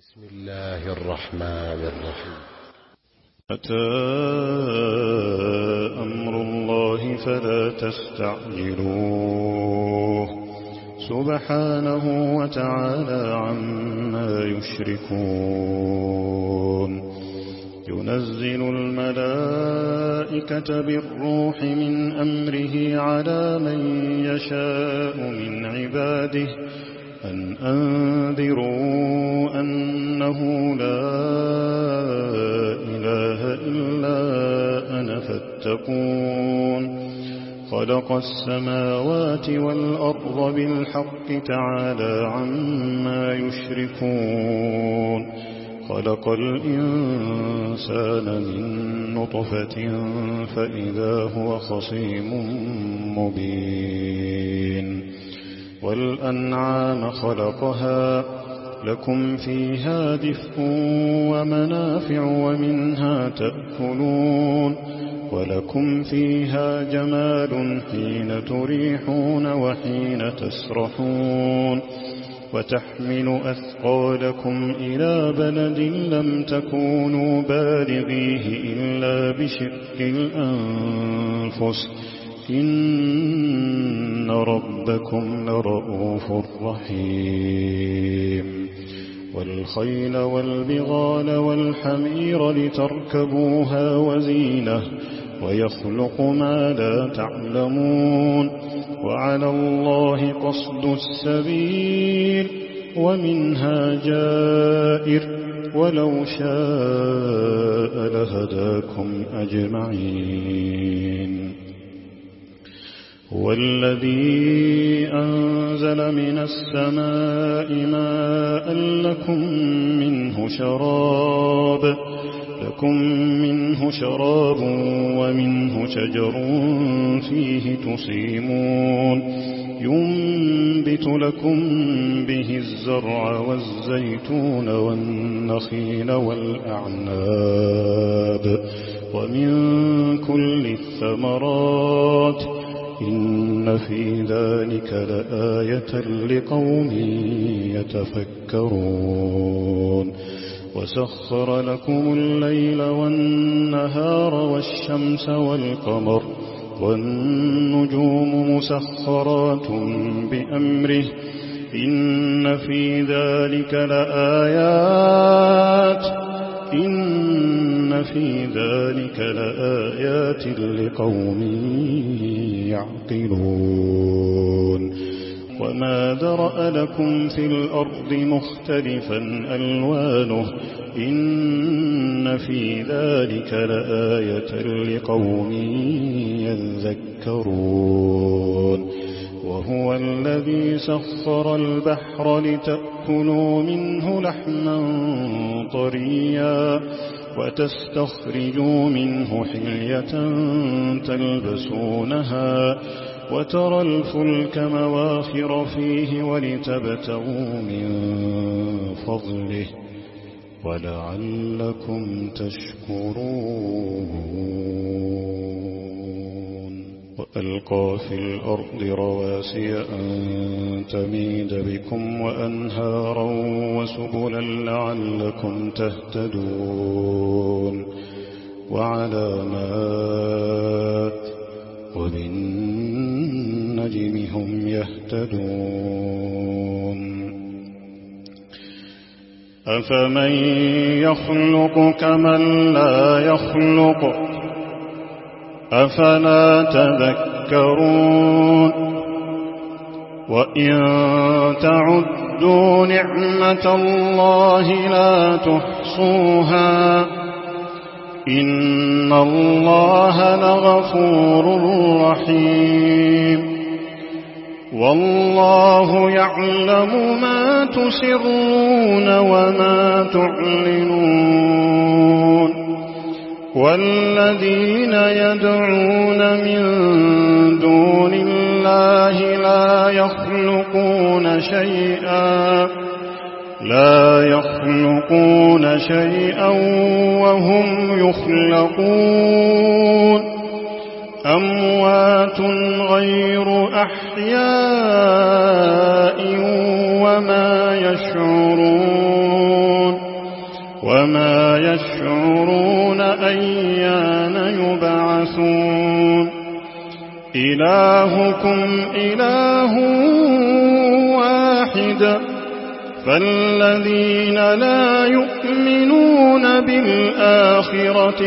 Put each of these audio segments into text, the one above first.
بسم الله الرحمن الرحيم. أتى أمر الله فلا تستعجلوه سبحانه وتعالى عما يشركون. ينزل الملائكة بالروح من أمره على من يشاء من عباده أن أنذروا أنه لا إله إلا أنا فاتقون. خلق السماوات والأرض بالحق تعالى عما يشركون. خلق الإنسان من نطفة فإذا هو خصيم مبين. والأنعام خلقها لكم فيها دفء ومنافع ومنها تأكلون. ولكم فيها جمال حين تريحون وحين تسرحون. وتحمل أثقالكم إلى بلد لم تكونوا بالغيه إلا بشق الأنفس إن ربكم لرؤوف رحيم. والخيل والبغال والحمير لتركبوها وزينة ويخلق ما لا تعلمون. وعلى الله قصد السبيل ومنها جائر ولو شاء لهداكم أجمعين. هو الذي أنزل من السماء ماء لكم منه شراب ومنه شجر فيه تسيمون. ينبت لكم به الزرع والزيتون والنخيل والأعناب ومن كل الثمرات إن في ذلك لآية لقوم يتفكرون. وسخر لكم الليل والنهار والشمس والقمر والنجوم مسخرات بأمره إن في ذلك لآيات لقوم يعقلون. وما ذرأ لكم في الأرض مختلفا ألوانه إن في ذلك لآية لقوم يذكرون. وهو الذي سخر البحر لتأكلوا منه لحما طريا وتستخرجوا منه حلية تلبسونها وترى الفلك مواخر فيه ولتبتغوا من فضله ولعلكم تشكرون. وألقى في الأرض رواسي أن تميد بكم وأنهارا وسبلا لعلكم تهتدون. وعلامات وبالنجم هم يهتدون. أفمن يخلق كمن لا يخلق أفلا تذكرون. وإن تعدوا نعمة الله لا تحصوها إن الله لغفور رحيم. والله يعلم ما تسرون وما تعلنون. والذين يدعون من دون الله لا يخلقون شيئا وهم يخلقون. أموات غير أحياء وما يشعرون. وما يشعرون أيان يبعثون إلهكم إله واحد فالذين لا يؤمنون بالآخرة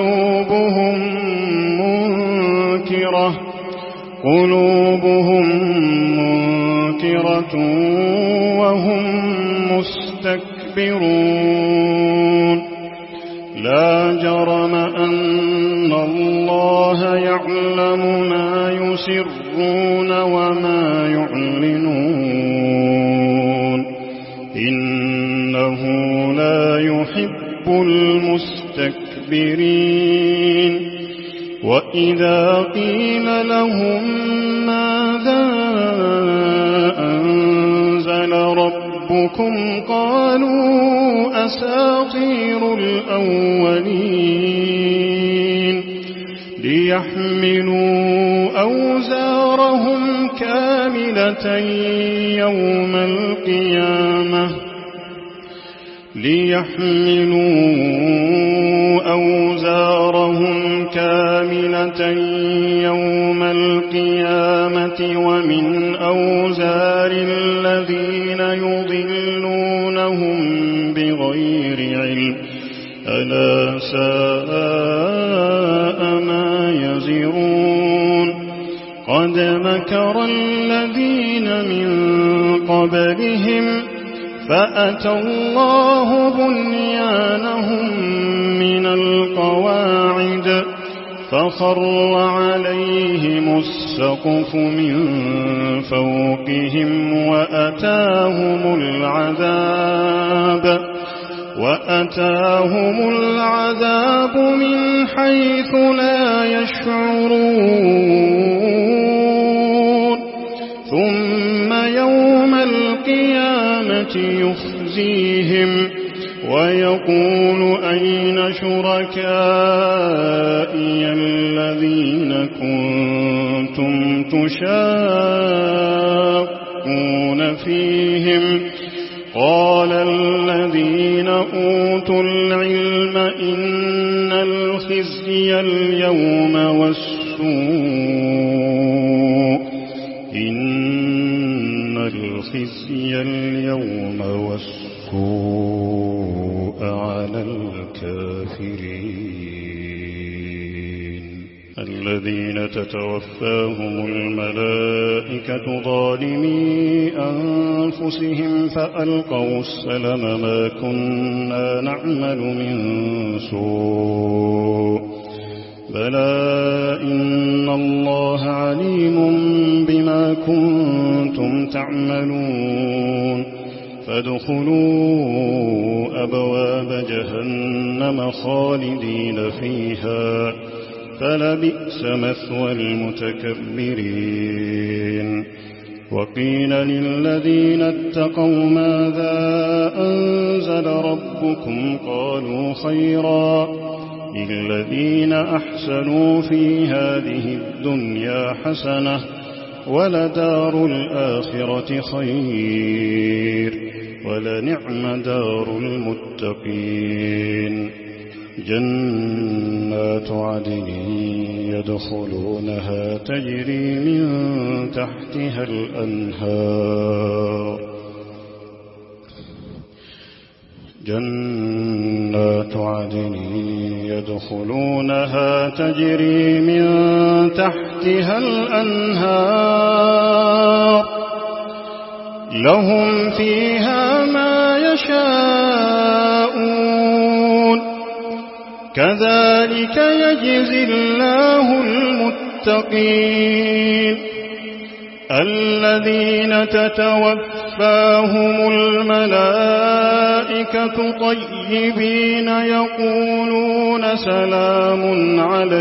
قلوبهم منكرة وهم مستكبرون لا جرم أن الله يعلم ما يسرون وما يعلنون إنه لا يحب المستكبرين وإذا قيل لهم ماذا أنزل ربكم قالوا أساطير الأولين ليحملوا أوزارهم كاملة يوم القيامة ومن أوزار الذين يضلونهم بغير علم ألا ساء ما يزرون قد مكر الذين من قبلهم فأتى الله بنيانهم من القواعد فخر عليهم السقف من فوقهم وأتاهم العذاب من حيث لا يشعرون ثم يوم القيامة يخزيهم ويقول أين شركائي الذين كنتم تشاقون فيهم قال الذين أوتوا العلم إن الخزي اليوم والسوء على الكافرين الذين تتوفاهم الملائكة ظالمي أنفسهم فألقوا السلم ما كنا نعمل من سوء بلى إن الله عليم بما كنتم تعملون فادخلوا أبواب جهنم خالدين فيها فلبئس مثوى المتكبرين وقيل للذين اتقوا ماذا أنزل ربكم قالوا خيرا للذين أحسنوا في هذه الدنيا حسنة ولدار الآخرة خير ولنعم دار المتقين جنات عدن يدخلونها تجري من تحتها الأنهار جنات عدن يدخلونها تجري من تحتها الأنهار لهم فيها ما يشاءون كذلك يجزي الله المتقين الذين تتوفاهم الملائكة طيبين يقولون سلام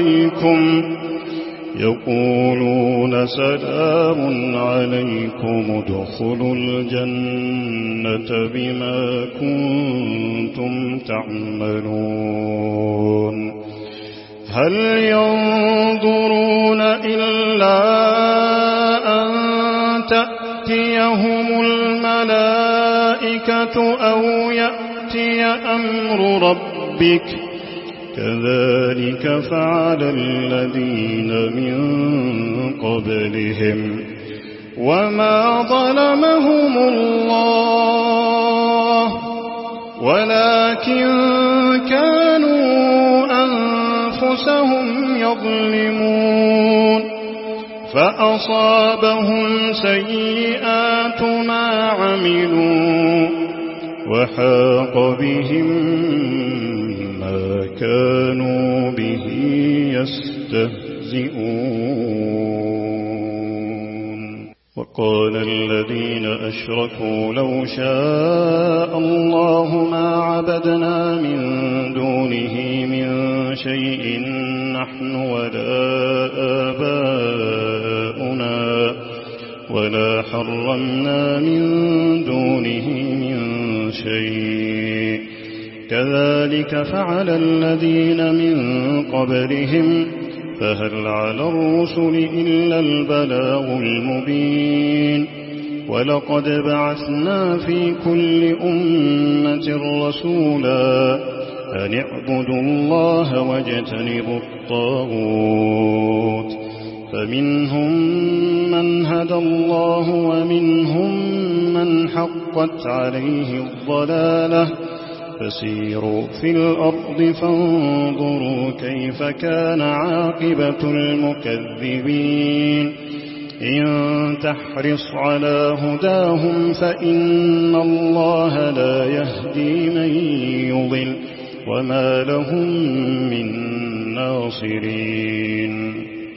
عليكم ادخلوا الجنة بما كنتم تعملون هل ينظرون إلا أن تأتيهم الملائكة أو يأتي يأتي أمر ربك كذلك فعل الذين من قبلهم وما ظلمهم الله ولكن كانوا أنفسهم يظلمون فأصابهم سيئات ما عملوا وحاق بهم ما كانوا به يستهزئون وقال الذين أشركوا لو شاء الله ما عبدنا من دونه من شيء نحن ولا آباؤنا ولا حرمنا من دونه من شيء كذلك فعل الذين من قبلهم فهل على الرسل إلا البلاغ المبين ولقد بعثنا في كل أمة رسولا أن اعبدوا الله واجتنبوا الطاغوت فمنهم من هدى الله ومنهم من حقت عليه الضلالة فسيروا في الأرض فانظروا كيف كان عاقبة المكذبين إن تحرص على هداهم فإن الله لا يهدي من يضل وما لهم من ناصرين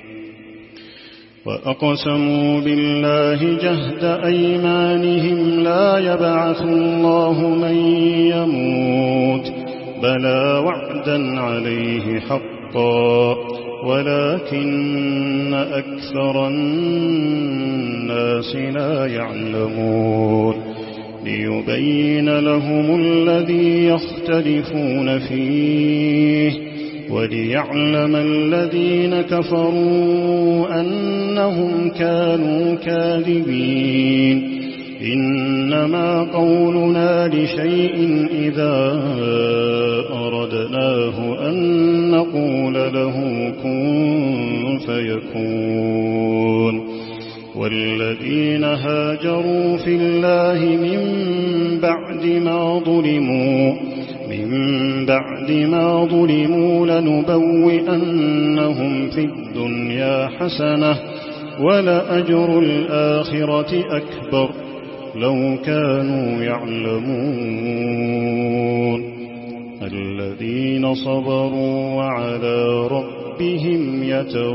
وأقسموا بالله جهد أيمانهم لا يبعث الله من يموت بلى وعدا عليه حقا ولكن أكثر الناس لا يعلمون ليبين لهم الذي يختلفون فيه وليعلم الذين كفروا أنهم كانوا كاذبين إنما قولنا لشيء إذا أردناه أن نقول له كن فيكون والذين هاجروا في الله من بعد ما ظلموا لنبوئنهم في الدنيا حسنة ولأجر الآخرة أكبر لو كانوا يعلمون الذين صبروا وعلى ربهم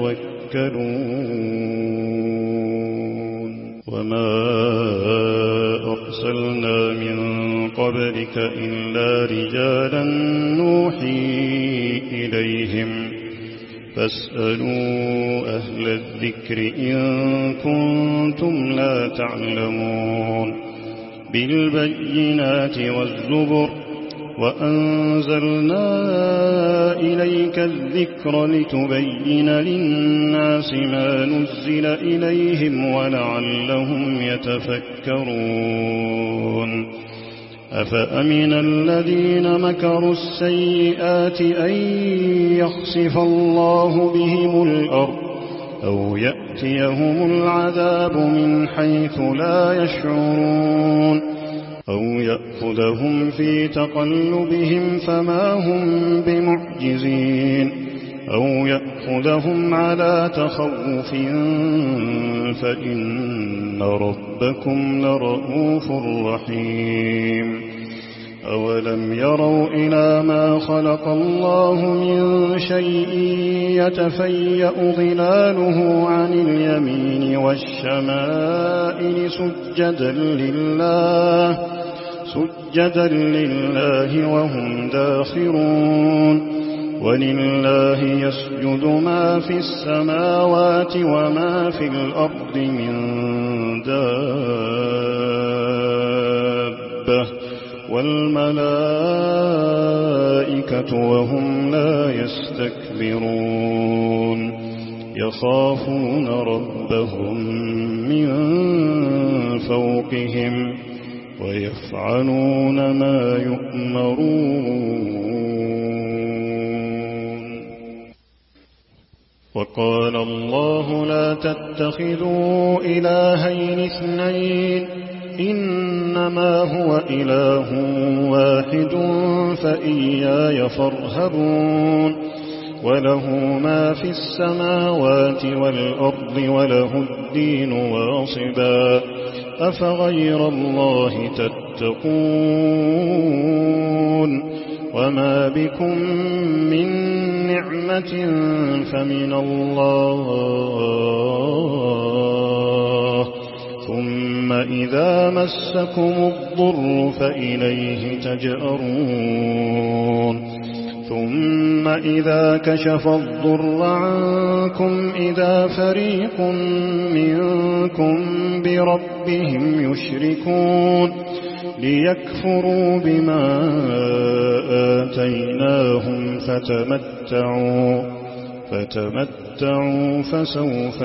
يتوكلون وما أرسلنا من قبلك إلا رجالا نوحي إليهم فاسألوا أهل الذكر إن كنتم لا تعلمون بالبينات والزبر وأنزلنا إليك الذكر لتبين للناس ما نزل إليهم ولعلهم يتفكرون أفأمن الذين مكروا السيئات أن يخسف الله بهم الأرض أو يأتيهم العذاب من حيث لا يشعرون أو يأخذهم في تقلبهم فما هم بمعجزين أو يأخذهم على تخوف فإن ربكم لرؤوف رحيم أولم يروا إلى ما خلق الله من شيء يتفيأ ظلاله عن اليمين والشمائل سجدا لله وهم داخرون ولله يسجد ما في السماوات وما في الأرض من دابة والملائكة وهم لا يستكبرون يخافون ربهم من فوقهم ويفعلون ما يؤمرون. وقال الله لا تتخذوا إلهين اثنين إنما هو إله واحد فإياي فارهبون. وله ما في السماوات والأرض وله الدين واصبا أفغير الله تتقون. وما بكم من نعمة فمن الله ثم إذا مسكم الضر فإليه تجأرون. ثم إذا كشف الضر عنكم إذا فريق منكم بربهم يشركون ليكفروا بما آتيناهم فتمتعوا فسوف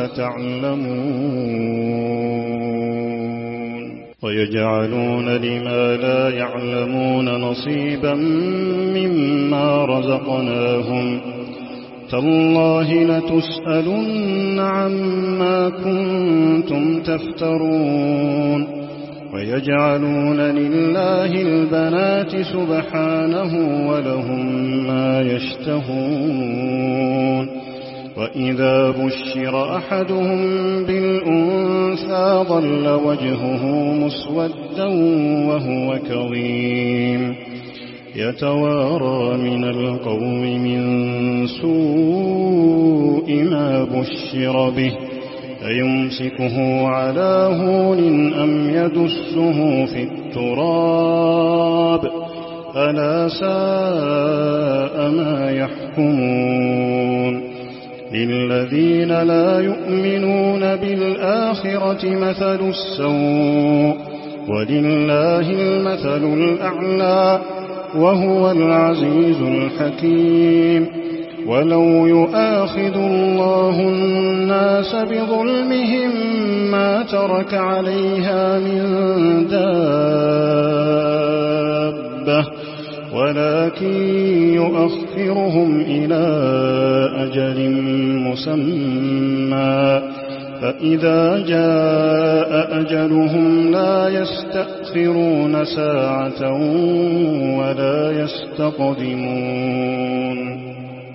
تعلمون. ويجعلون لما لا يعلمون نصيبا مما رزقناهم تالله لتسألن عما كنتم تفترون. ويجعلون لله البنات سبحانه ولهم ما يشتهون. وإذا بشر أحدهم بالأنثى ظل وجهه مسودا وهو كظيم يتوارى من القوم من سوء ما بشر به أيمسكه على هون أم يدسه في التراب ألا ساء ما يحكمون. للذين لا يؤمنون بالآخرة مثل السوء ولله المثل الأعلى وهو العزيز الحكيم. ولو يؤاخذ الله الناس بظلمهم ما ترك عليها من دابة ولكن يؤخرهم إلى أجل مسمى فإذا جاء أجلهم لا يستأخرون ساعة ولا يستقدمون.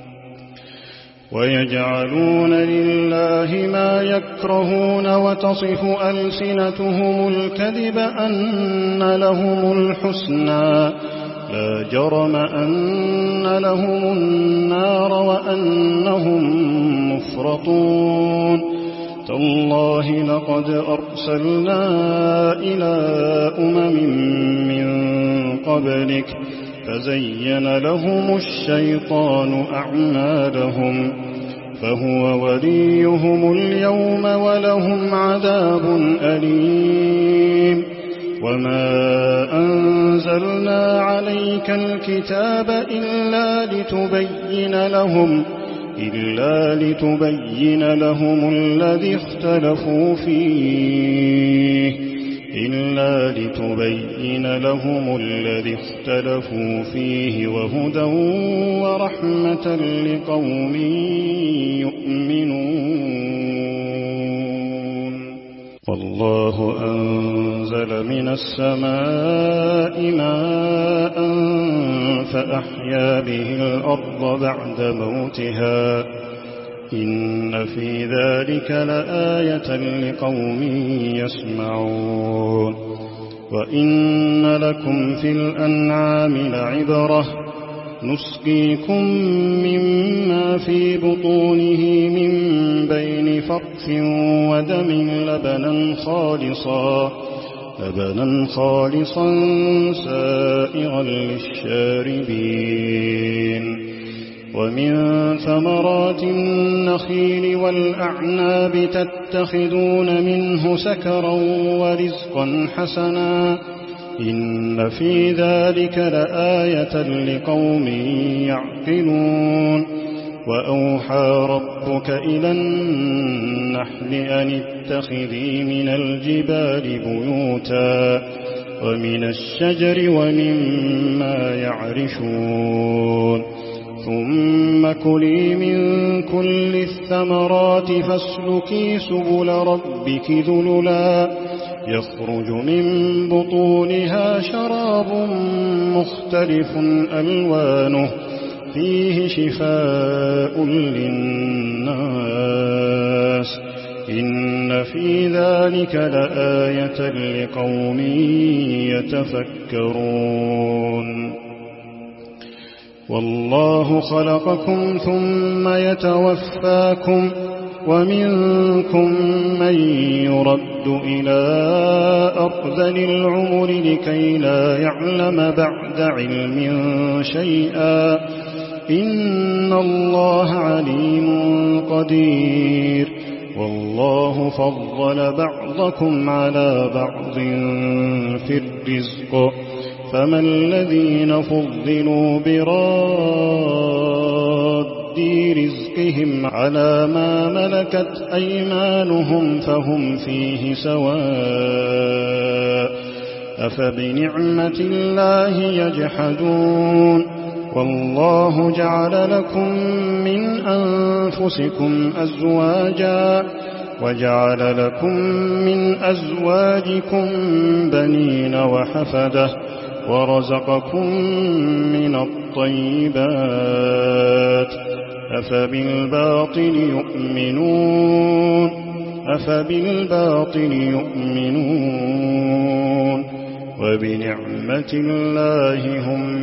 ويجعلون لله ما يكرهون وتصف ألسنتهم الكذب أن لهم الحسنى لا جرم أن لهم النار وأنهم مفرطون. تالله لقد أرسلنا إلى من قبلك فزين لهم الشيطان أعمالهم فهو وليهم اليوم ولهم عذاب أليم. وما أنزلنا عليك الكتاب إلا لتبين لهم الذي اختلفوا فيه وهدى ورحمة لقوم يؤمنون. والله أنزل من السماء ماء فأحيا به الأرض بعد موتها إن في ذلك لآية لقوم يسمعون. وإن لكم في الأنعام لعبرة نسقيكم مما في بطونه من بين فرث ودم لبنا خالصا سائغا للشاربين. ومن ثمرات النخيل والأعناب تتخذون منه سكرا ورزقا حسنا إن في ذلك لآية لقوم يعقلون. وأوحى ربك إلى النحل أن اتخذي من الجبال بيوتا ومن الشجر ومما يعرشون ثم كلي من كل الثمرات فاسلكي سبل ربك ذللا يخرج من بطونها شراب مختلف ألوانه فيه شفاء للناس إن في ذلك لآية لقوم يتفكرون والله خلقكم ثم يتوفاكم ومنكم من يرد إلى أرذل العمر لكي لا يعلم بعد علم شيئا إن الله عليم قدير والله فضل بعضكم على بعض في الرزق فما الذين فضلوا براد رزقهم على ما ملكت أيمانهم فهم فيه سواء أفبنعمة الله يجحدون والله جعل لكم من أنفسكم أزواجا وجعل لكم من أزواجكم بنين وحفدة ورزقكم من الطيبات أفبالباطل يؤمنون وبنعمة الله هم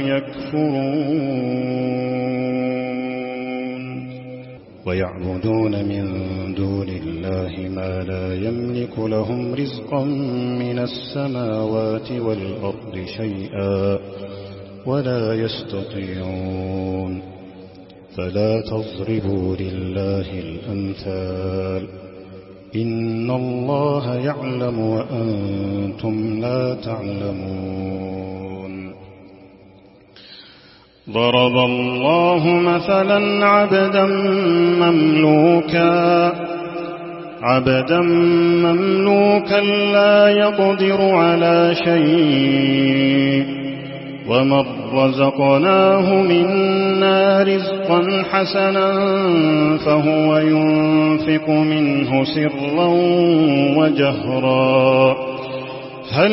يكفرون ويعبدون من دون الله ما لا يملك لهم رزقا من السماوات والأرض شيئا ولا يستطيعون فلا تضربوا لله الأمثال إن الله يعلم وأنتم لا تعلمون ضرب الله مثلا عبدا مملوكا لا يقدر على شيء ومن رزقناه منا رزقا حسنا فهو ينفق منه سرا وجهرا هل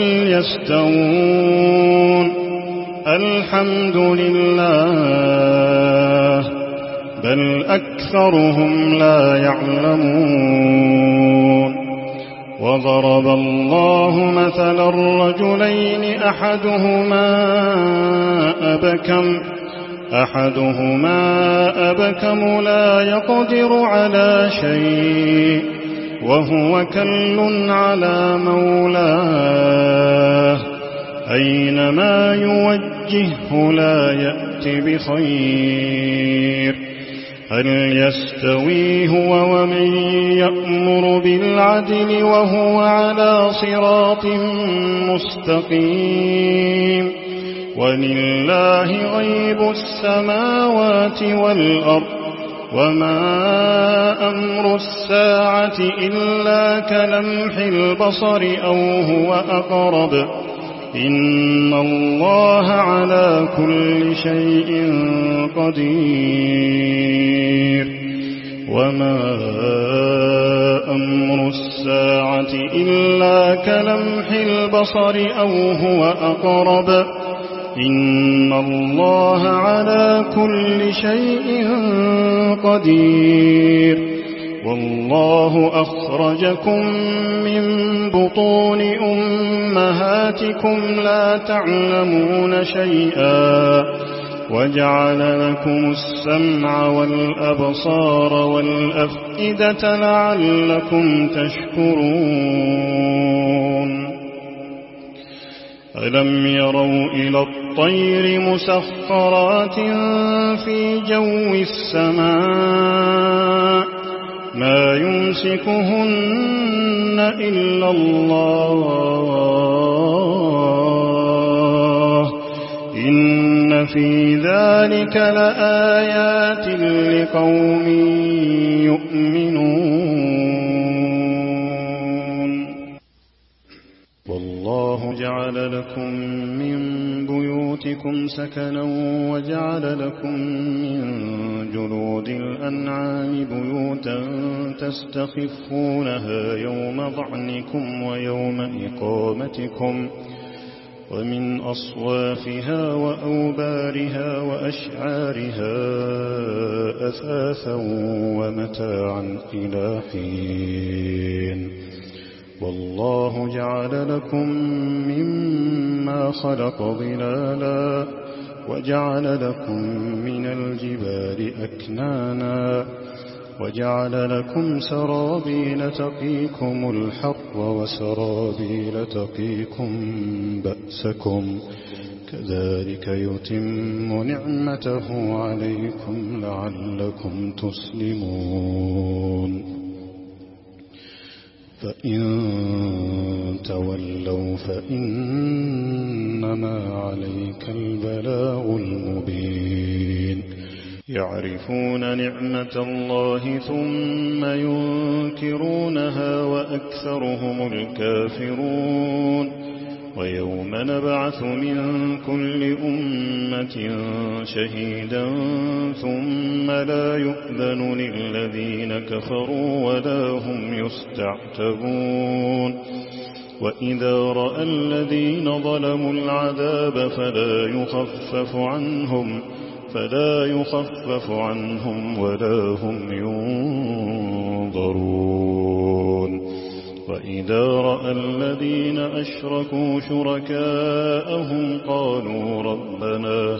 يستوون الحمد لله بل أكثرهم لا يعلمون وضرب الله مثلا الرجلين أحدهما أبكم لا يقدر على شيء وهو كل على مولاه أينما يوجهه لا يأت بخير هل يستوي هو ومن يأمر بالعدل وهو على صراط مستقيم ولله غيب السماوات والأرض وما أمر الساعة إلا كلمح البصر أو هو أقرب إن الله على كل شيء قدير وما أمر الساعة إلا كلمح البصر أو هو أقرب إن الله على كل شيء قدير والله أخرجكم من بطون أمهاتكم لا تعلمون شيئا وجعل لكم السمع والأبصار والأفئدة لعلكم تشكرون ألم يروا إلى الطير مسخرات في جو السماء ما يمسكهن إلا الله إن في ذلك لآيات لقوم يؤمنون والله جعل وجعل لكم من بيوتكم سكنا وجعل لكم من جلود الأنعام بيوتا تستخفونها يوم ظعنكم ويوم إقامتكم ومن أصوافها وأوبارها وأشعارها أثاثا ومتاعا إلى حين والله جعل لكم مما خلق ظلالا وجعل لكم من الجبال أكنانا وجعل لكم سرابيل تقيكم الحر وسرابيل تقيكم بأسكم كذلك يتم نعمته عليكم لعلكم تسلمون فإن تولوا فإنما عليك البلاغ المبين يعرفون نعمة الله ثم ينكرونها وأكثرهم الكافرون ويوم نبعث من كل أمة شهيدا ثم لا يؤذن للذين كفروا ولا هم يستعتبون وإذا رأى الذين ظلموا العذاب فلا يخفف عنهم ولا هم ينظرون وإذا رأى الذين أشركوا شركاءهم قالوا ربنا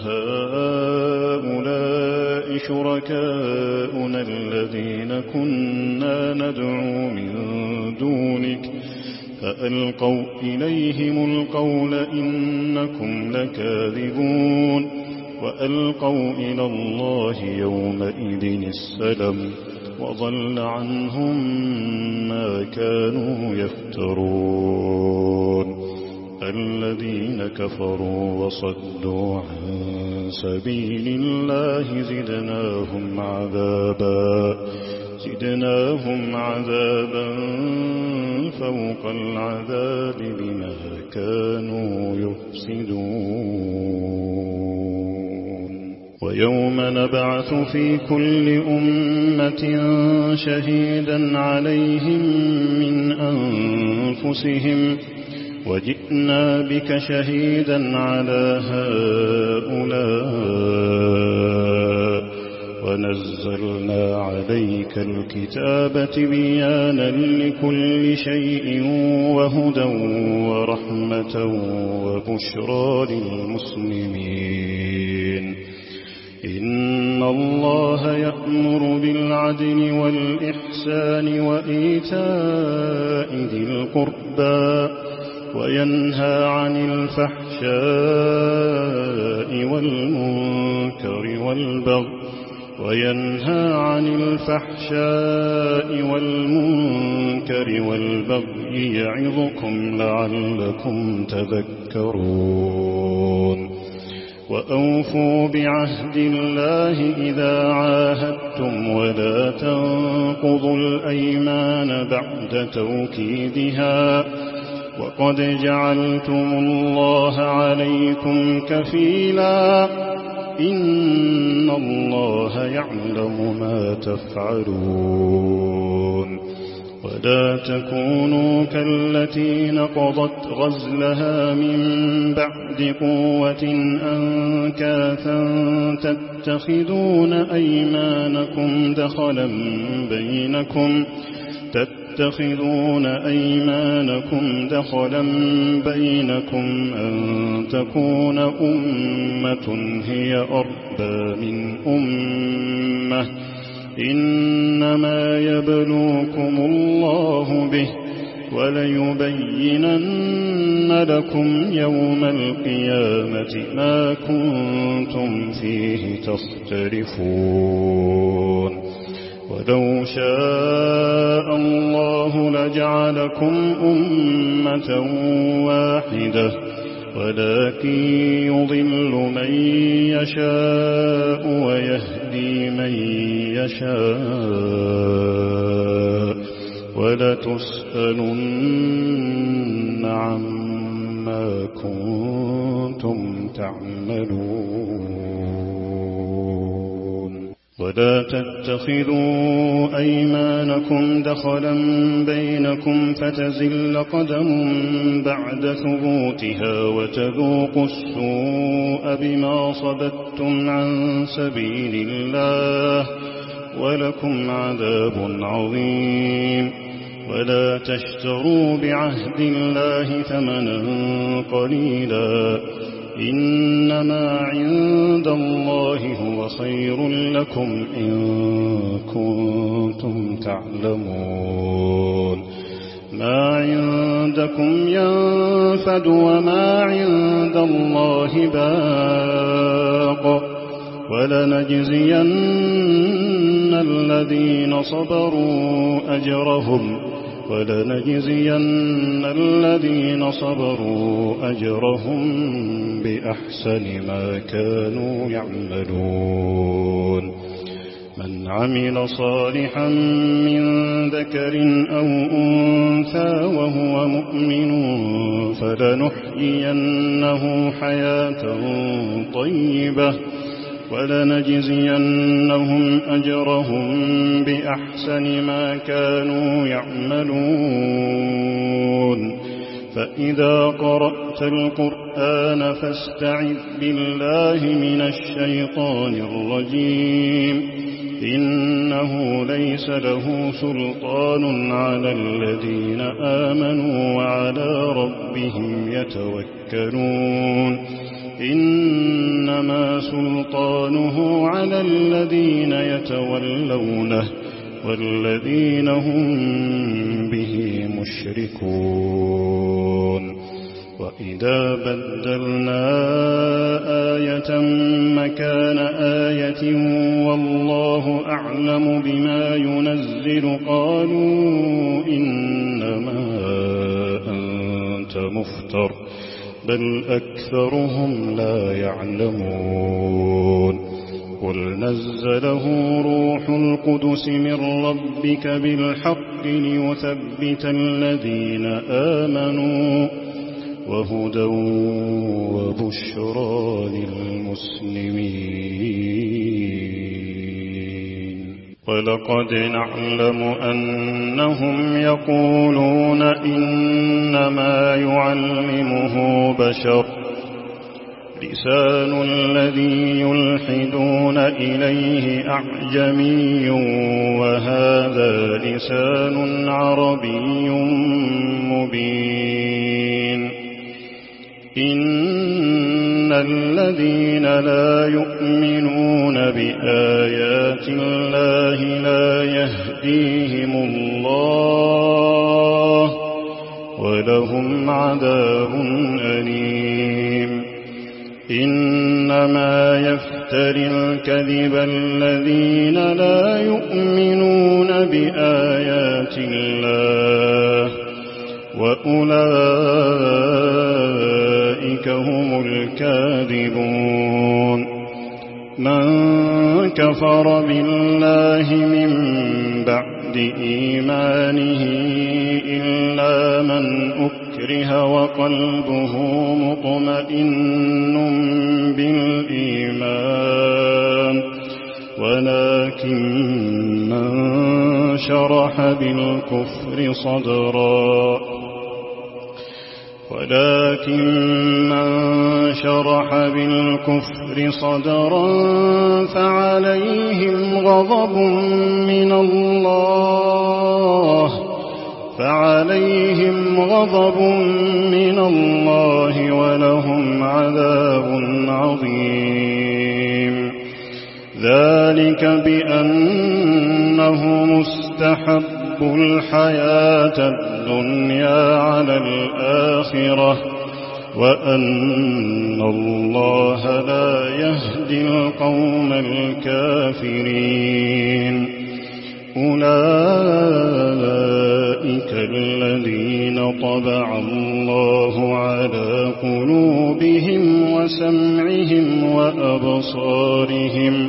هؤلاء شركاؤنا الذين كنا ندعو من دونك فألقوا إليهم القول إنكم لكاذبون وألقوا إلى الله يومئذ السلم وضل عنهم ما كانوا يفترون الذين كفروا وصدوا عن سبيل الله زدناهم عذابا فوق العذاب بما كانوا يفسدون ويوم نبعث في كل أمة شهيدا عليهم من أنفسهم وجئنا بك شهيدا على هؤلاء ونزلنا عليك الكتاب تبيانا لكل شيء وهدى ورحمة وبشرى للمسلمين إن الله يأمر بالعدل والإحسان وإيتاء ذي القربى وينهى عن الفحشاء والمنكر والبغي يعظكم لعلكم تذكرون وأوفوا بعهد الله إذا عاهدتم ولا تنقضوا الأيمان بعد توكيدها وقد جعلتم الله عليكم كفيلا إن الله يعلم ما تفعلون ولا تكونوا كالتي نقضت غزلها من بعد قوة أنكاثا تتخذون أيمانكم دخلا بينكم أن تكون أمة هي أربى من أمة إنما يبلوكم الله به وليبينن لكم يوم القيامة ما كنتم فيه تختلفون ولو شاء الله لجعلكم أمة واحدة ولكن يضل من يشاء ويهدي من يشاء ولتسألن عما ما كنتم تعملون ولا تتخذوا أيمانكم دخلا بينكم فتزل قدم بعد ثبوتها وتذوقوا السوء بما صددتم عن سبيل الله ولكم عذاب عظيم ولا تشتروا بعهد الله ثمنا قليلا إنما عند الله هو خير لكم إن كنتم تعلمون ما عندكم ينفد وما عند الله باق ولنجزين الذين صبروا أجرهم بأحسن ما كانوا يعملون من عمل صالحا من ذكر أو أنثى وهو مؤمن فلنحيينه حياة طيبة ولنجزينهم أجرهم بأحسن ما كانوا يعملون فإذا قرأت القرآن فاستعذ بالله من الشيطان الرجيم إنه ليس له سلطان على الذين آمنوا وعلى ربهم يتوكلون إنما سلطانه على الذين يتولونه والذين هم به مشركون وإذا بدلنا آية مكان آية والله أعلم بما ينزل قالوا إنما أنت مفتر بل أكثرهم لا يعلمون قل نزله روح القدس من ربك بالحق ليثبت الذين آمنوا وهدى وبشرى للمسلمين ولقد نعلم أنهم يقولون إنما يعلمه بشر لسان الذي يلحدون إليه أعجمي وهذا لسان عربي مبين إن الذين لا يؤمنون بآيات الله لا يهديهم الله ولهم عذاب أليم إنما يفتري الكذب الذين لا يؤمنون بآيات الله وأولئك هم الكاذبون من كفر بالله من بعد إيمانه إلا من أكره وقلبه مطمئن بالإيمان ولكن من شرح بالكفر صدرا فعليهم غضب من الله ولهم عذاب عظيم ذلك بأنه مستحب الحياة الدنيا على الآخرة وأن الله لا يهدي القوم الكافرين أولئك الذين طبع الله على قلوبهم وسمعهم وأبصارهم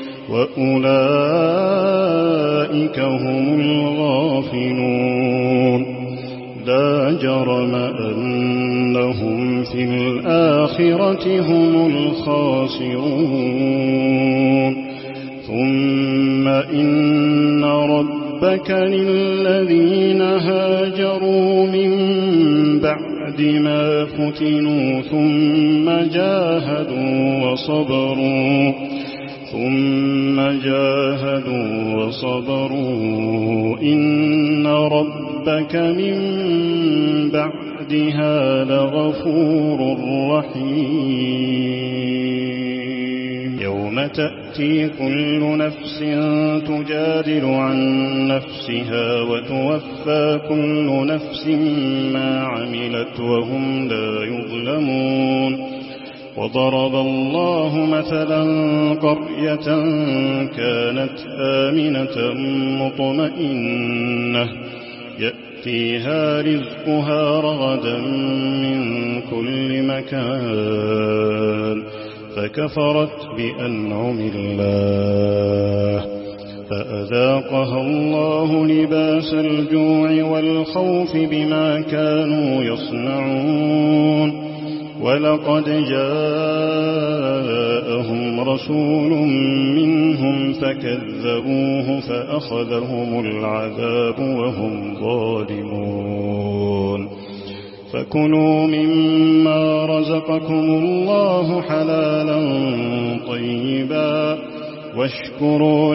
وأولئك هم الغافلون لا جرم أنهم وفي الآخرة هم الخاسرون ثم إن ربك للذين هاجروا من بعد ما فتنوا ثم جاهدوا وصبروا إن ربك من بعدها لغفور رحيم يوم تأتي كل نفس تجادل عن نفسها وتوفى كل نفس ما عملت وهم لا يظلمون وضرب الله مثلا قرية كانت آمنة مطمئنة يأتيها رزقها رغدا من كل مكان فكفرت بأنعم الله فأذاقها الله لباس الجوع والخوف بما كانوا يصنعون ولقد جاءهم رسول منهم فكذبوه فأخذهم العذاب وهم ظالمون فكلوا مما رزقكم الله حلالا طيبا واشكروا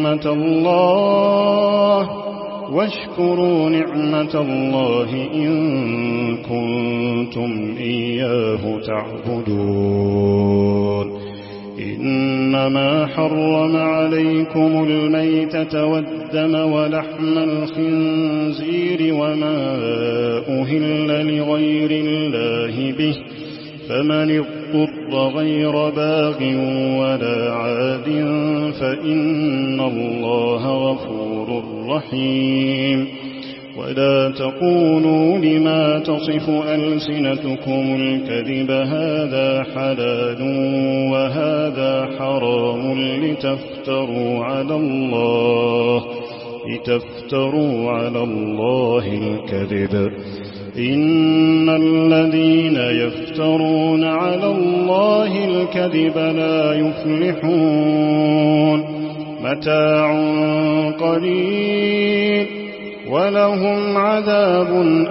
نعمة الله إن كنتم إياه تعبدون إنما حرم عليكم الميتة والدم ولحم الخنزير وما أهل لغير الله به فمن اضطر غير باغ ولا عاد فإن الله غفور رحيم ولا تقولوا لما تصف ألسنتكم الكذب هذا حلال وهذا حرام لتفتروا على الله الكذب إن الذين يفترون على الله الكذب لا يفلحون متاع قليل ولهم عذاب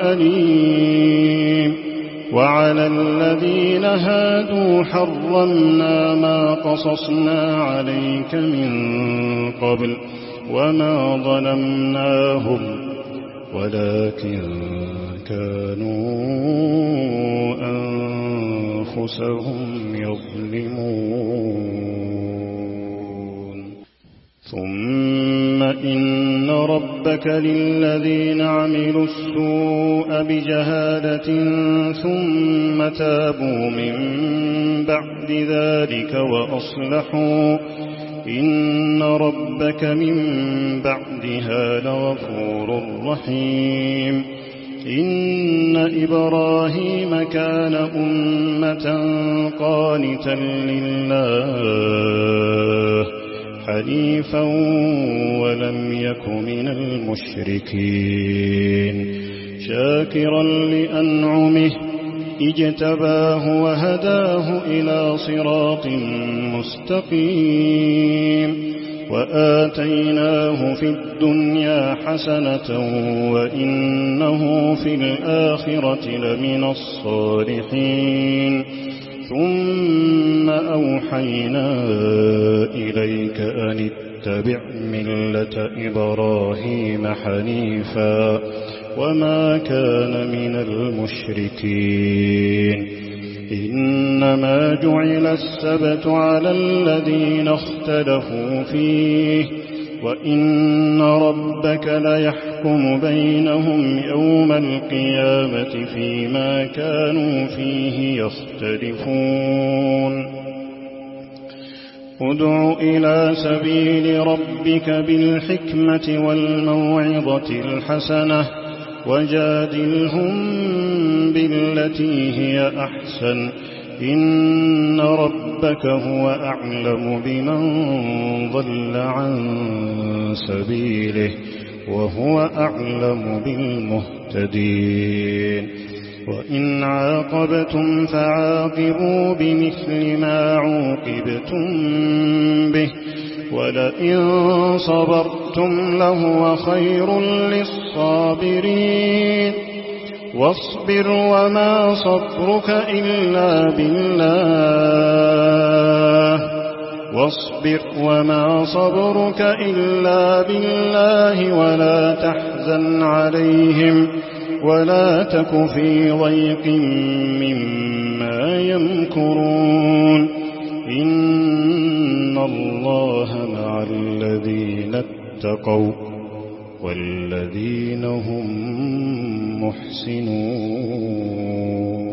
أليم وعلى الذين هادوا حرمنا ما قصصنا عليك من قبل وما ظلمناهم ولكن كانوا أنفسهم يظلمون ثم إن ربك للذين عملوا السوء بجهالة ثم تابوا من بعد ذلك وأصلحوا إن ربك من بعدها لغفور رحيم إن إبراهيم كان أمة قانتا لله حنيفا ولم يك من المشركين شاكرا لأنعمه اجتباه وهداه إلى صراط مستقيم وآتيناه في الدنيا حسنة وإنه في الآخرة لمن الصالحين ثم أوحينا إليك أن اتبع ملة إبراهيم حنيفا وما كان من المشركين إنما جعل السبت على الذين اختلفوا فيه وإن ربك ليحكم بينهم يوم القيامة فيما كانوا فيه يختلفون ادع إلى سبيل ربك بالحكمة والموعظة الحسنة وجادلهم بالتي هي أحسن إن ربك هو أعلم بمن ضل عن سبيله وهو أعلم بالمهتدين وإن عاقبتم فعاقبوا بمثل ما عوقبتم به ولئن صبرتم لهو خير للصابرين واصبر وما صبرك إلا بالله ولا تحزن عليهم ولا تك في ضيق مما يمكرون إن الله مع الذين اتقوا والذين هم محسنون